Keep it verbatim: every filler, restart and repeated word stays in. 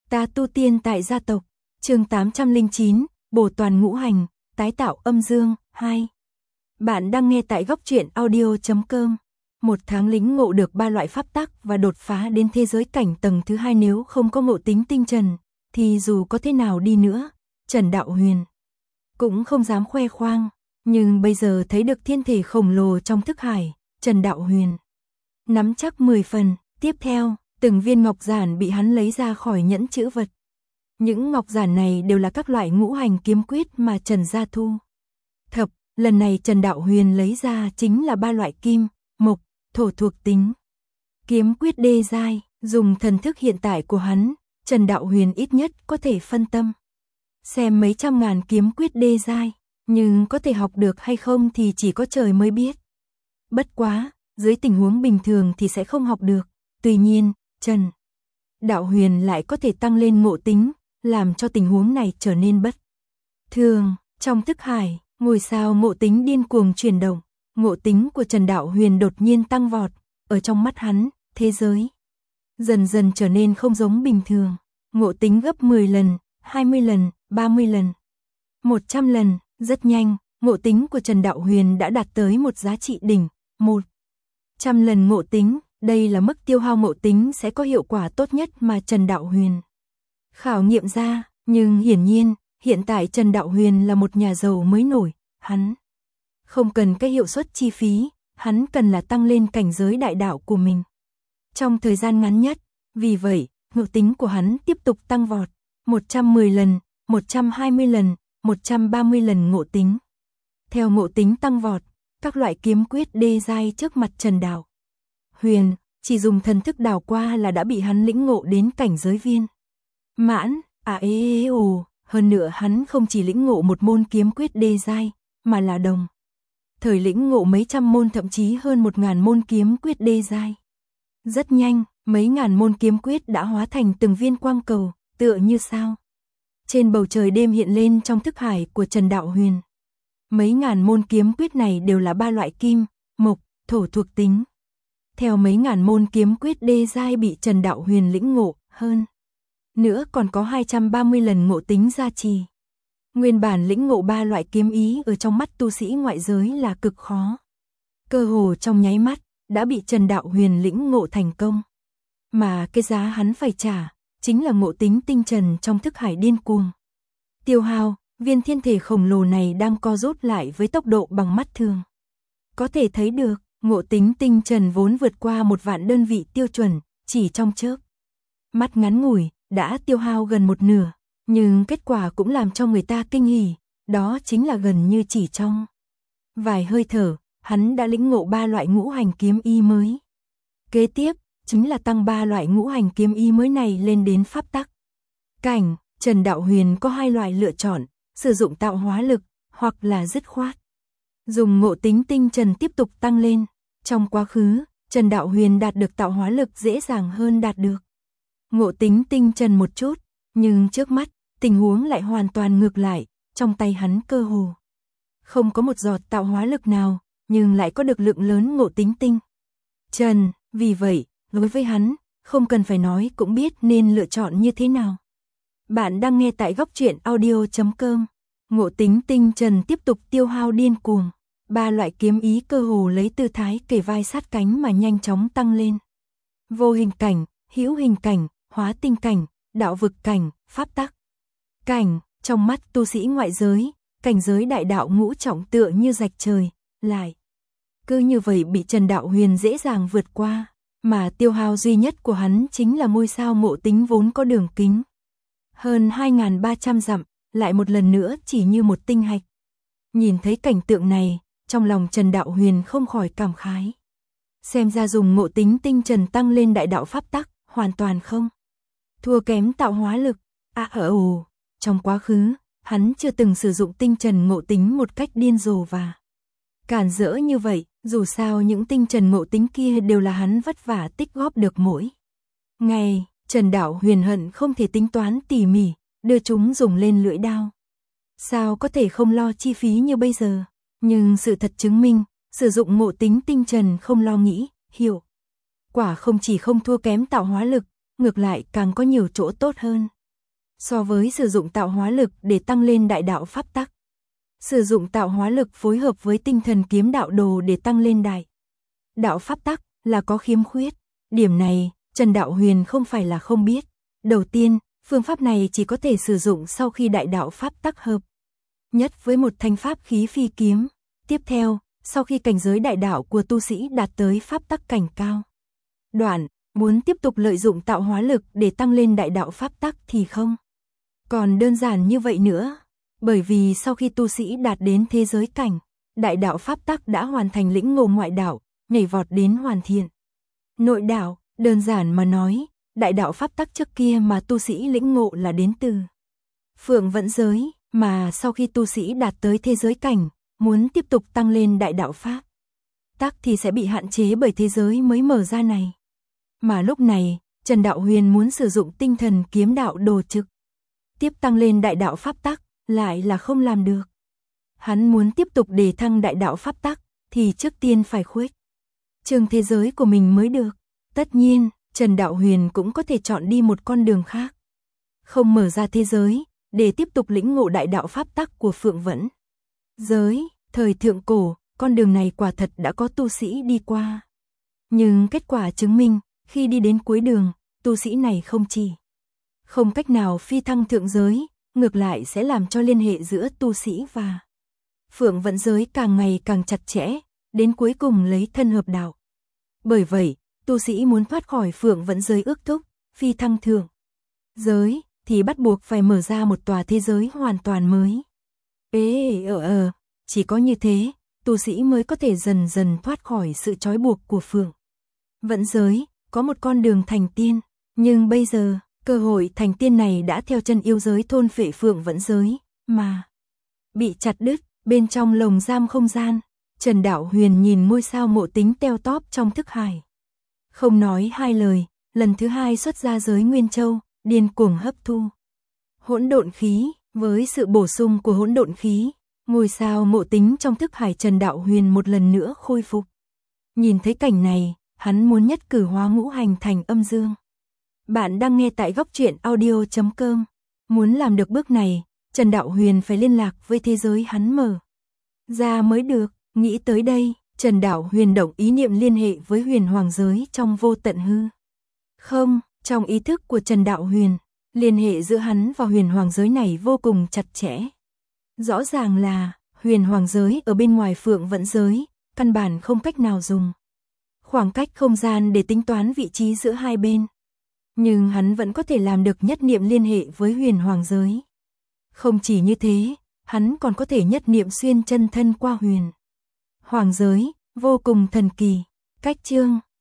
Ta tu tiên tại gia tộc, chương tám trăm lẻ chín, bổ toàn ngũ hành, tái tạo âm dương, hai. Bạn đang nghe tại góc truyện audio chấm com. Một tháng lĩnh ngộ được ba loại pháp tắc và đột phá đến thế giới cảnh tầng thứ hai, nếu không có ngộ tính tinh trần, thì dù có thế nào đi nữa, Trần Đạo Huyền cũng không dám khoe khoang, nhưng bây giờ thấy được thiên thể khổng lồ trong thức hải, Trần Đạo Huyền nắm chắc mười phần. Tiếp theo, từng viên ngọc giản bị hắn lấy ra khỏi nhẫn chữ vật. Những ngọc giản này đều là các loại ngũ hành kiếm quyết mà Trần gia thu thập. Lần này Trần Đạo Huyền lấy ra chính là ba loại kim, mộc, thổ thuộc tính. Kiếm quyết đê giai, dùng thần thức hiện tại của hắn, Trần Đạo Huyền ít nhất có thể phân tâm xem mấy trăm ngàn kiếm quyết đê giai, nhưng có thể học được hay không thì chỉ có trời mới biết. Bất quá, dưới tình huống bình thường thì sẽ không học được. Tuy nhiên, Trần Đạo Huyền lại có thể tăng lên ngộ tính, làm cho tình huống này trở nên bất thường. Trong thức hải, ngôi sao ngộ tính điên cuồng chuyển động, ngộ tính của Trần Đạo Huyền đột nhiên tăng vọt, ở trong mắt hắn, thế giới dần dần trở nên không giống bình thường. Ngộ tính gấp mười lần, hai mươi lần, ba mươi lần, một trăm lần, rất nhanh, ngộ tính của Trần Đạo Huyền đã đạt tới một giá trị đỉnh, một trăm lần ngộ tính. Đây là mức tiêu hao ngộ tính sẽ có hiệu quả tốt nhất mà Trần Đạo Huyền khảo nghiệm ra, nhưng hiển nhiên, hiện tại Trần Đạo Huyền là một nhà giàu mới nổi, hắn không cần cái hiệu suất chi phí, hắn cần là tăng lên cảnh giới đại đạo của mình trong thời gian ngắn nhất. Vì vậy, ngộ tính của hắn tiếp tục tăng vọt, một trăm mười lần, một trăm hai mươi lần, một trăm ba mươi lần ngộ tính. Theo ngộ tính tăng vọt, các loại kiếm quyết đê giai trước mặt Trần Đạo Huyền, chỉ dùng thần thức đảo qua là đã bị hắn lĩnh ngộ đến cảnh giới viên mãn. À ê ê ồ, hơn nữa hắn không chỉ lĩnh ngộ một môn kiếm quyết đê giai, mà là đồng thời lĩnh ngộ mấy trăm môn, thậm chí hơn một ngàn môn kiếm quyết đê giai. Rất nhanh, mấy ngàn môn kiếm quyết đã hóa thành từng viên quang cầu, tựa như sao trên bầu trời đêm hiện lên trong thức hải của Trần Đạo Huyền. Mấy ngàn môn kiếm quyết này đều là ba loại kim, mộc, thổ thuộc tính. Theo mấy ngàn môn kiếm quyết đê giai bị Trần Đạo Huyền lĩnh ngộ, hơn nữa còn có hai trăm ba mươi lần ngộ tính gia trì. Nguyên bản lĩnh ngộ ba loại kiếm ý ở trong mắt tu sĩ ngoại giới là cực khó, cơ hồ trong nháy mắt đã bị Trần Đạo Huyền lĩnh ngộ thành công. Mà cái giá hắn phải trả chính là ngộ tính tinh trần trong thức hải điên cuồng tiêu hao. Viên thiên thể khổng lồ này đang co rút lại với tốc độ bằng mắt thường có thể thấy được. Ngộ tính tinh trần vốn vượt qua một vạn đơn vị tiêu chuẩn, chỉ trong chớp mắt ngắn ngủi đã tiêu hao gần một nửa, nhưng kết quả cũng làm cho người ta kinh hỉ, đó chính là gần như chỉ trong vài hơi thở, hắn đã lĩnh ngộ ba loại ngũ hành kiếm ý mới. Kế tiếp, chính là tăng ba loại ngũ hành kiếm ý mới này lên đến pháp tắc cảnh. Trần Đạo Huyền có hai loại lựa chọn, sử dụng tạo hóa lực, hoặc là dứt khoát dùng ngộ tính tinh trần tiếp tục tăng lên. Trong quá khứ, Trần Đạo Huyền đạt được tạo hóa lực dễ dàng hơn đạt được ngộ tính tinh trần một chút, nhưng trước mắt, tình huống lại hoàn toàn ngược lại, trong tay hắn cơ hồ không có một giọt tạo hóa lực nào, nhưng lại có được lượng lớn ngộ tính tinh trần. Vì vậy, đối với hắn, không cần phải nói cũng biết nên lựa chọn như thế nào. Bạn đang nghe tại góc truyện audio chấm com. Ngộ tính tinh trần tiếp tục tiêu hao điên cuồng. Ba loại kiếm ý cơ hồ lấy tư thái kề vai sát cánh mà nhanh chóng tăng lên. Vô hình cảnh, hữu hình cảnh, hóa tinh cảnh, đạo vực cảnh, pháp tắc cảnh. Trong mắt tu sĩ ngoại giới, cảnh giới đại đạo ngũ trọng tựa như rạch trời, lại cứ như vậy bị Trần Đạo Huyền dễ dàng vượt qua. Mà tiêu hao duy nhất của hắn chính là ngôi sao ngộ tính vốn có đường kính hơn hai nghìn ba trăm dặm, lại một lần nữa chỉ như một tinh hạch. Nhìn thấy cảnh tượng này, trong lòng Trần Đạo Huyền không khỏi cảm khái. Xem ra dùng ngộ tính tinh trần tăng lên đại đạo pháp tắc, hoàn toàn không thua kém tạo hóa lực. À ở ồ, trong quá khứ, hắn chưa từng sử dụng tinh trần ngộ tính một cách điên rồ và cản rỡ như vậy, dù sao những tinh trần ngộ tính kia đều là hắn vất vả tích góp được mỗi ngày. Trần Đạo Huyền hận không thể tính toán tỉ mỉ, đưa chúng dùng lên lưỡi đao. Sao có thể không lo chi phí như bây giờ? Nhưng sự thật chứng minh, sử dụng ngộ tính tinh trần không lo nghĩ, hiệu quả không chỉ không thua kém tạo hóa lực, ngược lại càng có nhiều chỗ tốt hơn. So với sử dụng tạo hóa lực để tăng lên đại đạo pháp tắc, sử dụng tạo hóa lực phối hợp với tinh thần kiếm đạo đồ để tăng lên đại đạo pháp tắc là có khiếm khuyết. Điểm này, Trần Đạo Huyền không phải là không biết. Đầu tiên, phương pháp này chỉ có thể sử dụng sau khi đại đạo pháp tắc hợp nhất với một thanh pháp khí phi kiếm. Tiếp theo, sau khi cảnh giới đại đạo của tu sĩ đạt tới pháp tắc cảnh cao đoạn, muốn tiếp tục lợi dụng tạo hóa lực để tăng lên đại đạo pháp tắc thì không còn đơn giản như vậy nữa. Bởi vì sau khi tu sĩ đạt đến thế giới cảnh, đại đạo pháp tắc đã hoàn thành lĩnh ngộ ngoại đạo, nhảy vọt đến hoàn thiện nội đạo. Đơn giản mà nói, đại đạo pháp tắc trước kia mà tu sĩ lĩnh ngộ là đến từ Phượng Vẫn giới, mà sau khi tu sĩ đạt tới thế giới cảnh, muốn tiếp tục tăng lên đại đạo pháp tắc thì sẽ bị hạn chế bởi thế giới mới mở ra này. Mà lúc này, Trần Đạo Huyền muốn sử dụng tinh thần kiếm đạo đồ trực tiếp tăng lên đại đạo pháp tắc, lại là không làm được. Hắn muốn tiếp tục đề thăng đại đạo pháp tắc, thì trước tiên phải khuếch trương thế giới của mình mới được. Tất nhiên, Trần Đạo Huyền cũng có thể chọn đi một con đường khác, không mở ra thế giới, để tiếp tục lĩnh ngộ đại đạo pháp tắc của Phượng Vẫn giới. Thời thượng cổ, con đường này quả thật đã có tu sĩ đi qua. Nhưng kết quả chứng minh, khi đi đến cuối đường, tu sĩ này không chỉ không cách nào phi thăng thượng giới, ngược lại sẽ làm cho liên hệ giữa tu sĩ và Phượng Vẫn giới càng ngày càng chặt chẽ, đến cuối cùng lấy thân hợp đạo. Bởi vậy, tu sĩ muốn thoát khỏi Phượng Vẫn giới ước thúc, phi thăng thượng giới, thì bắt buộc phải mở ra một tòa thế giới hoàn toàn mới. Ê ờ ờ, chỉ có như thế, tu sĩ mới có thể dần dần thoát khỏi sự trói buộc của Phượng Vẫn giới, có một con đường thành tiên. Nhưng bây giờ, cơ hội thành tiên này đã theo chân yêu giới thôn phệ Phượng Vẫn giới, mà bị chặt đứt. Bên trong lồng giam không gian, Trần Đạo Huyền nhìn ngôi sao Mộ Tính teo tóp trong thức hải. Không nói hai lời, lần thứ hai xuất ra giới Nguyên Châu, điên cuồng hấp thu hỗn độn khí. Với sự bổ sung của hỗn độn khí, ngôi sao Mộ Tính trong thức hải Trần Đạo Huyền một lần nữa khôi phục. Nhìn thấy cảnh này, hắn muốn nhất cử hóa ngũ hành thành âm dương. Bạn đang nghe tại góc truyện audio chấm com. Muốn làm được bước này, Trần Đạo Huyền phải liên lạc với thế giới hắn mở ra mới được. Nghĩ tới đây, Trần Đạo Huyền động ý niệm liên hệ với huyền hoàng giới trong vô tận hư không. Trong ý thức của Trần Đạo Huyền, liên hệ giữa hắn và huyền hoàng giới này vô cùng chặt chẽ. Rõ ràng là, huyền hoàng giới ở bên ngoài Phượng Vẫn giới, căn bản không cách nào dùng khoảng cách không gian để tính toán vị trí giữa hai bên. Nhưng hắn vẫn có thể làm được nhất niệm liên hệ với huyền hoàng giới. Không chỉ như thế, hắn còn có thể nhất niệm xuyên chân thân qua huyền hoàng giới, vô cùng thần kỳ. Cách chương